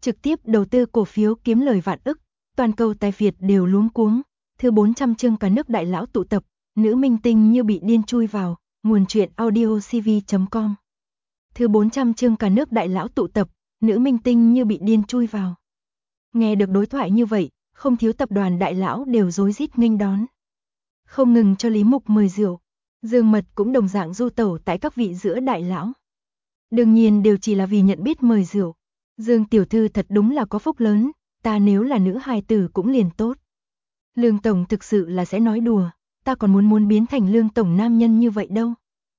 trực tiếp đầu tư cổ phiếu kiếm lời vạn ức, toàn cầu tài phiệt đều luống cuống. Thứ 400 chương cả nước đại lão tụ tập, nữ minh tinh như bị điên chui vào, nguồn truyện audiocv.com. Thứ 400 chương cả nước đại lão tụ tập, nữ minh tinh như bị điên chui vào. Nghe được đối thoại như vậy, không thiếu tập đoàn đại lão đều rối rít nghênh đón. Không ngừng cho Lý Mục mời rượu, Dương Mật cũng đồng dạng du tẩu tại các vị giữa đại lão. Đương nhiên đều chỉ là vì nhận biết mời rượu. Dương tiểu thư thật đúng là có phúc lớn, ta nếu là nữ hài tử cũng liền tốt. Lương tổng thực sự là sẽ nói đùa, ta còn muốn biến thành Lương tổng nam nhân như vậy đâu.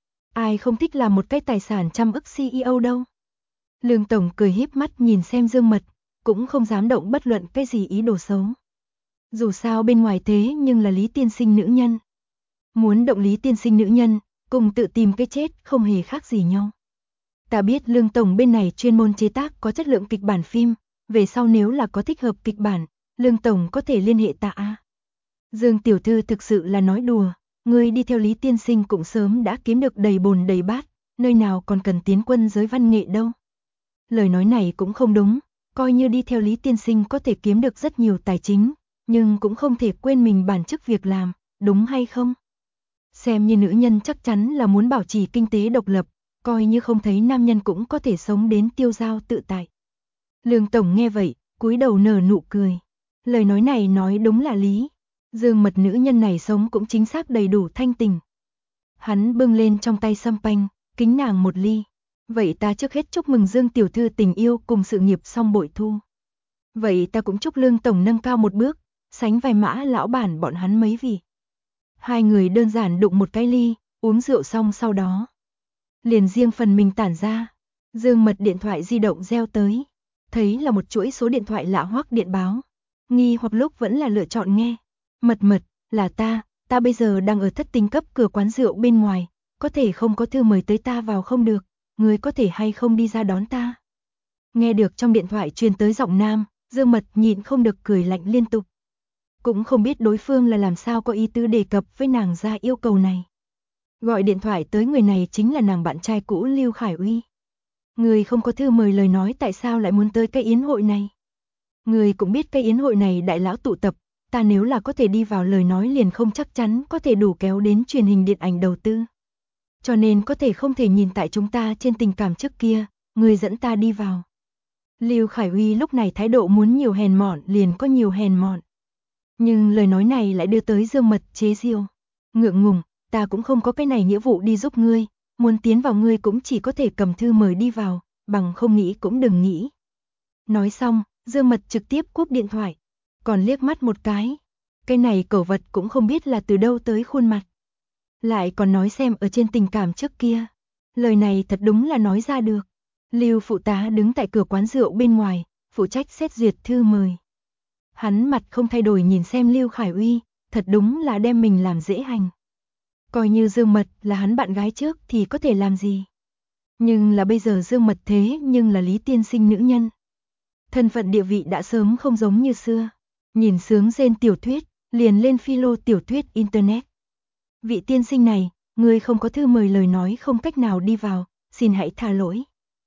Ai không thích làm một cái tài sản trăm ức CEO đâu. Lương tổng cười híp mắt nhìn xem Dương Mật, cũng không dám động bất luận cái gì ý đồ xấu. Dù sao bên ngoài thế nhưng là Lý tiên sinh nữ nhân. Muốn động Lý tiên sinh nữ nhân, cùng tự tìm cái chết không hề khác gì nhau. Ta biết Lương tổng bên này chuyên môn chế tác có chất lượng kịch bản phim, về sau nếu là có thích hợp kịch bản, Lương tổng có thể liên hệ ta a. Dương tiểu thư thực sự là nói đùa, ngươi đi theo Lý tiên sinh cũng sớm đã kiếm được đầy bồn đầy bát, nơi nào còn cần tiến quân giới văn nghệ đâu. Lời nói này cũng không đúng, coi như đi theo Lý tiên sinh có thể kiếm được rất nhiều tài chính, nhưng cũng không thể quên mình bản chức việc làm, đúng hay không? Xem như nữ nhân chắc chắn là muốn bảo trì kinh tế độc lập, coi như không thấy nam nhân cũng có thể sống đến tiêu dao tự tại. Lương tổng nghe vậy, cúi đầu nở nụ cười. Lời nói này nói đúng là lý. Dương Mật nữ nhân này sống cũng chính xác đầy đủ thanh tình. Hắn bưng lên trong tay sâm panh, kính nàng một ly. Vậy ta trước hết chúc mừng Dương tiểu thư tình yêu cùng sự nghiệp song bội thu. Vậy ta cũng chúc Lương tổng nâng cao một bước, sánh vai Mã lão bản bọn hắn mấy vị. Hai người đơn giản đụng một cái ly, uống rượu xong sau đó liền riêng phần mình tản ra. Dương Mật điện thoại di động reo tới, thấy là một chuỗi số điện thoại lạ hoắc điện báo. Nghi hoặc lúc vẫn là lựa chọn nghe. Mật, là ta bây giờ đang ở thất tinh cấp cửa quán rượu bên ngoài, có thể không có thư mời tới ta vào không được, người có thể hay không đi ra đón ta. Nghe được trong điện thoại truyền tới giọng nam, Dương Mật nhịn không được cười lạnh liên tục. Cũng không biết đối phương là làm sao có ý tứ đề cập với nàng ra yêu cầu này. Gọi điện thoại tới người này chính là nàng bạn trai cũ Lưu Khải Uy. Người không có thư mời lời nói tại sao lại muốn tới cái yến hội này. Người cũng biết cái yến hội này đại lão tụ tập, ta nếu là có thể đi vào lời nói liền không chắc chắn có thể đủ kéo đến truyền hình điện ảnh đầu tư. Cho nên có thể không thể nhìn tại chúng ta trên tình cảm trước kia, người dẫn ta đi vào. Lưu Khải Uy lúc này thái độ muốn nhiều hèn mọn liền có nhiều hèn mọn. Nhưng lời nói này lại đưa tới Dương Mật chế giễu. Ngượng ngùng, ta cũng không có cái này nghĩa vụ đi giúp ngươi, muốn tiến vào ngươi cũng chỉ có thể cầm thư mời đi vào, bằng không nghĩ cũng đừng nghĩ. Nói xong, Dương Mật trực tiếp cúp điện thoại, còn liếc mắt một cái. Cái này cẩu vật cũng không biết là từ đâu tới khuôn mặt. Lại còn nói xem ở trên tình cảm trước kia. Lời này thật đúng là nói ra được. Lưu phụ tá đứng tại cửa quán rượu bên ngoài, phụ trách xét duyệt thư mời. Hắn mặt không thay đổi nhìn xem Lưu Khải Uy, thật đúng là đem mình làm dễ hành. Coi như Dương Mật là hắn bạn gái trước thì có thể làm gì. Nhưng là bây giờ Dương Mật thế nhưng là Lý tiên sinh nữ nhân. Thân phận địa vị đã sớm không giống như xưa. Nhìn sướng rên tiểu thuyết, liền lên philo tiểu thuyết internet. Vị tiên sinh này, người không có thư mời lời nói không cách nào đi vào, xin hãy tha lỗi.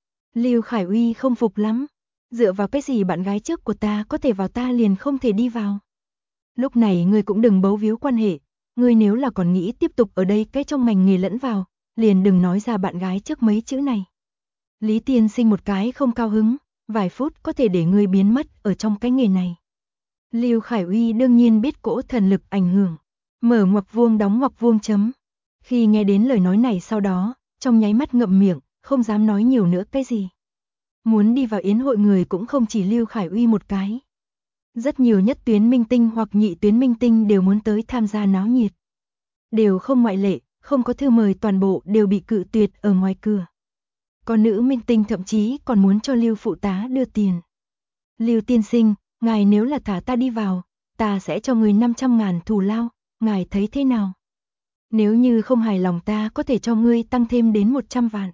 Lưu Khải Uy không phục lắm. Dựa vào cái gì bạn gái trước của ta có thể vào ta liền không thể đi vào. Lúc này ngươi cũng đừng bấu víu quan hệ. Ngươi nếu là còn nghĩ tiếp tục ở đây cái trong ngành nghề lẫn vào, liền đừng nói ra bạn gái trước mấy chữ này. Lý tiên sinh một cái không cao hứng, vài phút có thể để ngươi biến mất ở trong cái nghề này. Lưu Khải Uy đương nhiên biết cỗ thần lực ảnh hưởng. Mở ngoặc vuông đóng ngoặc vuông chấm. Khi nghe đến lời nói này sau đó, trong nháy mắt ngậm miệng, không dám nói nhiều nữa cái gì. Muốn đi vào yến hội người cũng không chỉ Lưu Khải Uy một cái. Rất nhiều nhất tuyến minh tinh hoặc nhị tuyến minh tinh đều muốn tới tham gia náo nhiệt. Đều không ngoại lệ, không có thư mời toàn bộ đều bị cự tuyệt ở ngoài cửa. Còn nữ minh tinh thậm chí còn muốn cho Lưu phụ tá đưa tiền. Lưu tiên sinh, ngài nếu là thả ta đi vào, ta sẽ cho người 500.000 thù lao, ngài thấy thế nào? Nếu như không hài lòng ta có thể cho ngươi tăng thêm đến 100 vạn.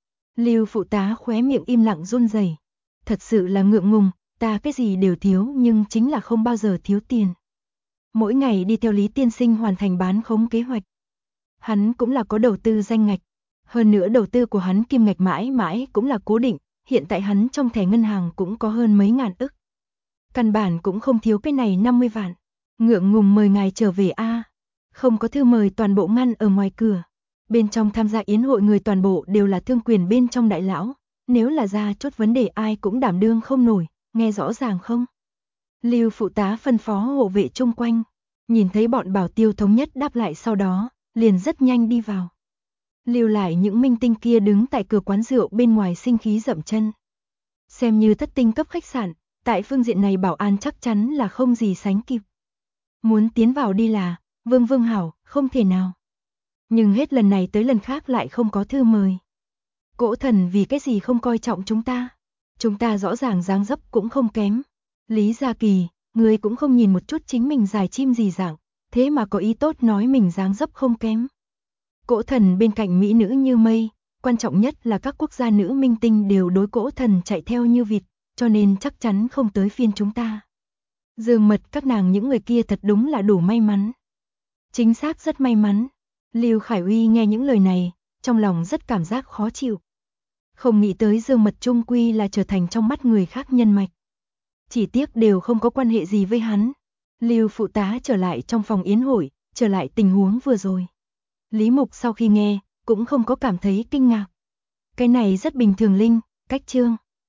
Lưu phụ tá khóe miệng im lặng run rẩy. Thật sự là ngượng ngùng, ta cái gì đều thiếu nhưng chính là không bao giờ thiếu tiền. Mỗi ngày đi theo Lý tiên sinh hoàn thành bán khống kế hoạch. Hắn cũng là có đầu tư danh ngạch. Hơn nữa đầu tư của hắn kim ngạch mãi mãi cũng là cố định, hiện tại hắn trong thẻ ngân hàng cũng có hơn mấy ngàn ức. Căn bản cũng không thiếu cái này 50 vạn. Ngượng ngùng mời ngài trở về a. Không có thư mời toàn bộ ngăn ở ngoài cửa. Bên trong tham gia yến hội người toàn bộ đều là thương quyền bên trong đại lão, nếu là ra chốt vấn đề ai cũng đảm đương không nổi, nghe rõ ràng không? Lưu phụ tá phân phó hộ vệ chung quanh, nhìn thấy bọn bảo tiêu thống nhất đáp lại sau đó, liền rất nhanh đi vào. Lưu lại những minh tinh kia đứng tại cửa quán rượu bên ngoài sinh khí dậm chân. Xem như thất tinh cấp khách sạn, tại phương diện này bảo an chắc chắn là không gì sánh kịp. Muốn tiến vào đi là, Vương hảo, không thể nào. Nhưng hết lần này tới lần khác lại không có thư mời. Cỗ thần vì cái gì không coi trọng chúng ta? Chúng ta rõ ràng dáng dấp cũng không kém. Lý Gia Kỳ, người cũng không nhìn một chút chính mình dài chim gì dạng, thế mà có ý tốt nói mình dáng dấp không kém. Cỗ thần bên cạnh mỹ nữ như mây, quan trọng nhất là các quốc gia nữ minh tinh đều đối cỗ thần chạy theo như vịt, cho nên chắc chắn không tới phiên chúng ta. Dương Mật các nàng những người kia thật đúng là đủ may mắn. Chính xác rất may mắn. Lưu Khải Uy nghe những lời này, trong lòng rất cảm giác khó chịu. Không nghĩ tới Dương Mật trung quy là trở thành trong mắt người khác nhân mạch. Chỉ tiếc đều không có quan hệ gì với hắn. Lưu phụ tá trở lại trong phòng yến hội, trở lại tình huống vừa rồi. Lý Mục sau khi nghe, cũng không có cảm thấy kinh ngạc. Cái này rất bình thường Linh, cách chương.